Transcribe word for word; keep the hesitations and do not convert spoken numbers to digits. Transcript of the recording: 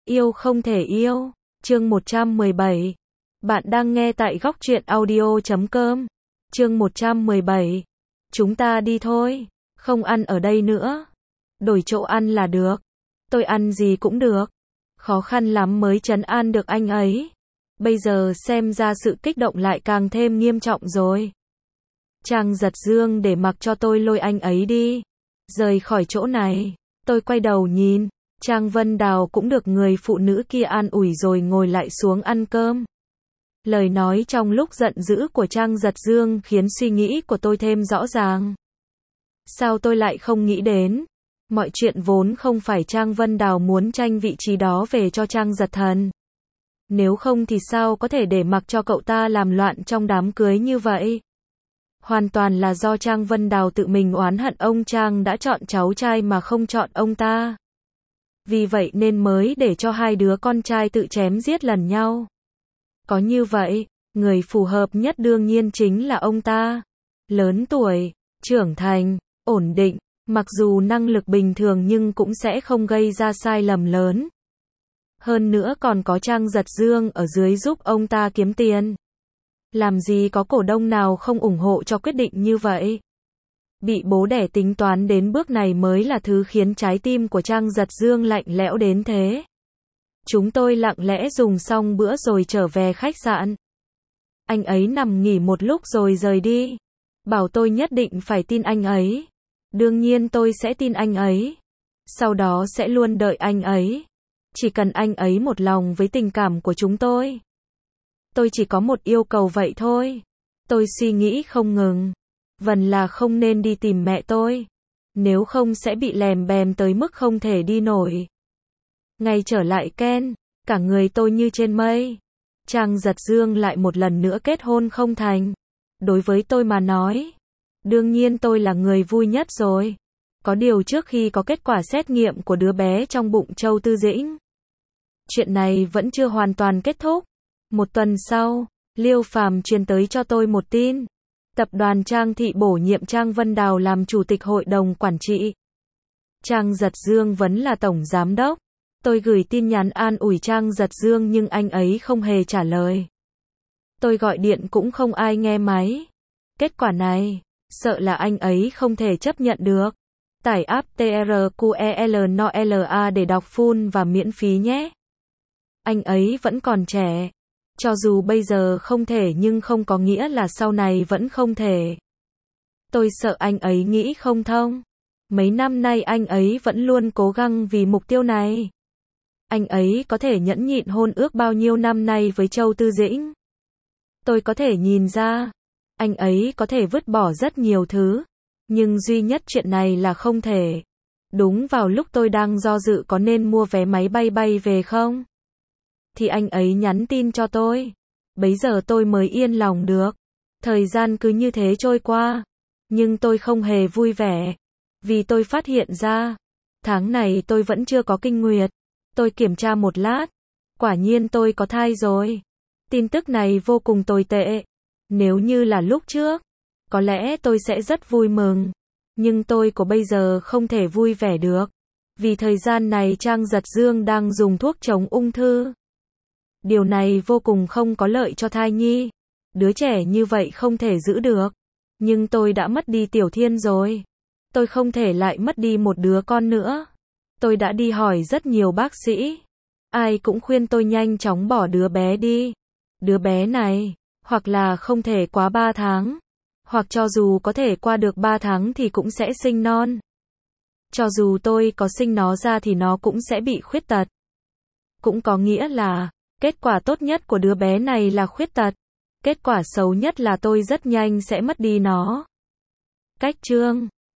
Yêu không thể yêu. Chương một trăm mười bảy. Bạn đang nghe tại góc truyện audio chấm com. Chương một trăm mười bảy. Chúng ta đi thôi. Không ăn ở đây nữa. Đổi chỗ ăn là được. Tôi ăn gì cũng được. Khó khăn lắm mới trấn an được anh ấy. Bây giờ xem ra sự kích động lại càng thêm nghiêm trọng rồi. Trang giật dương để mặc cho tôi lôi anh ấy đi. Rời khỏi chỗ này. Tôi quay đầu nhìn. Trang Vân Đào cũng được người phụ nữ kia an ủi rồi ngồi lại xuống ăn cơm. Lời nói trong lúc giận dữ của Trang Giật Dương khiến suy nghĩ của tôi thêm rõ ràng. Sao tôi lại không nghĩ đến? Mọi chuyện vốn không phải Trang Vân Đào muốn tranh vị trí đó về cho Trang Giật Thần. Nếu không thì sao có thể để mặc cho cậu ta làm loạn trong đám cưới như vậy? Hoàn toàn là do Trang Vân Đào tự mình oán hận ông Trang đã chọn cháu trai mà không chọn ông ta. Vì vậy nên mới để cho hai đứa con trai tự chém giết lần nhau. Có như vậy, người phù hợp nhất đương nhiên chính là ông ta. Lớn tuổi, trưởng thành, ổn định, mặc dù năng lực bình thường nhưng cũng sẽ không gây ra sai lầm lớn. Hơn nữa còn có Trang Giật Dương ở dưới giúp ông ta kiếm tiền. Làm gì có cổ đông nào không ủng hộ cho quyết định như vậy. Bị bố đẻ tính toán đến bước này mới là thứ khiến trái tim của Trang Giật Dương lạnh lẽo đến thế. Chúng tôi lặng lẽ dùng xong bữa rồi trở về khách sạn. Anh ấy nằm nghỉ một lúc rồi rời đi. Bảo tôi nhất định phải tin anh ấy. Đương nhiên tôi sẽ tin anh ấy. Sau đó sẽ luôn đợi anh ấy. Chỉ cần anh ấy một lòng với tình cảm của chúng tôi. Tôi chỉ có một yêu cầu vậy thôi. Tôi suy nghĩ không ngừng. Vần là không nên đi tìm mẹ tôi. Nếu không sẽ bị lèm bèm tới mức không thể đi nổi. Ngay trở lại Ken, cả người tôi như trên mây. Trang Giật Dương lại một lần nữa kết hôn không thành. Đối với tôi mà nói, đương nhiên tôi là người vui nhất rồi. Có điều trước khi có kết quả xét nghiệm của đứa bé trong bụng Châu Tư Dĩnh, chuyện này vẫn chưa hoàn toàn kết thúc. Một tuần sau, Liêu Phàm truyền tới cho tôi một tin. Tập đoàn Trang Thị bổ nhiệm Trang Vân Đào làm chủ tịch hội đồng quản trị. Trang Giật Dương vẫn là tổng giám đốc. Tôi gửi tin nhắn an ủi Trang Giật Dương nhưng anh ấy không hề trả lời. Tôi gọi điện cũng không ai nghe máy. Kết quả này, sợ là anh ấy không thể chấp nhận được. Tải app TRQELNOLA để đọc full và miễn phí nhé. Anh ấy vẫn còn trẻ. Cho dù bây giờ không thể nhưng không có nghĩa là sau này vẫn không thể. Tôi sợ anh ấy nghĩ không thông. Mấy năm nay anh ấy vẫn luôn cố gắng vì mục tiêu này. Anh ấy có thể nhẫn nhịn hôn ước bao nhiêu năm nay với Châu Tư Dĩnh. Tôi có thể nhìn ra. Anh ấy có thể vứt bỏ rất nhiều thứ. Nhưng duy nhất chuyện này là không thể. Đúng vào lúc tôi đang do dự có nên mua vé máy bay bay về không? Thì anh ấy nhắn tin cho tôi. Bấy giờ tôi mới yên lòng được. Thời gian cứ như thế trôi qua. Nhưng tôi không hề vui vẻ. Vì tôi phát hiện ra. Tháng này tôi vẫn chưa có kinh nguyệt. Tôi kiểm tra một lát. Quả nhiên tôi có thai rồi. Tin tức này vô cùng tồi tệ. Nếu như là lúc trước, có lẽ tôi sẽ rất vui mừng. Nhưng tôi của bây giờ không thể vui vẻ được. Vì thời gian này Trang Giật Dương đang dùng thuốc chống ung thư. Điều này vô cùng không có lợi cho thai nhi. Đứa trẻ như vậy không thể giữ được. Nhưng tôi đã mất đi Tiểu Thiên rồi. Tôi không thể lại mất đi một đứa con nữa. Tôi đã đi hỏi rất nhiều bác sĩ. Ai cũng khuyên tôi nhanh chóng bỏ đứa bé đi. Đứa bé này, hoặc là không thể quá ba tháng. Hoặc cho dù có thể qua được ba tháng thì cũng sẽ sinh non. Cho dù tôi có sinh nó ra thì nó cũng sẽ bị khuyết tật. Cũng có nghĩa là, kết quả tốt nhất của đứa bé này là khuyết tật. Kết quả xấu nhất là tôi rất nhanh sẽ mất đi nó. Cách chương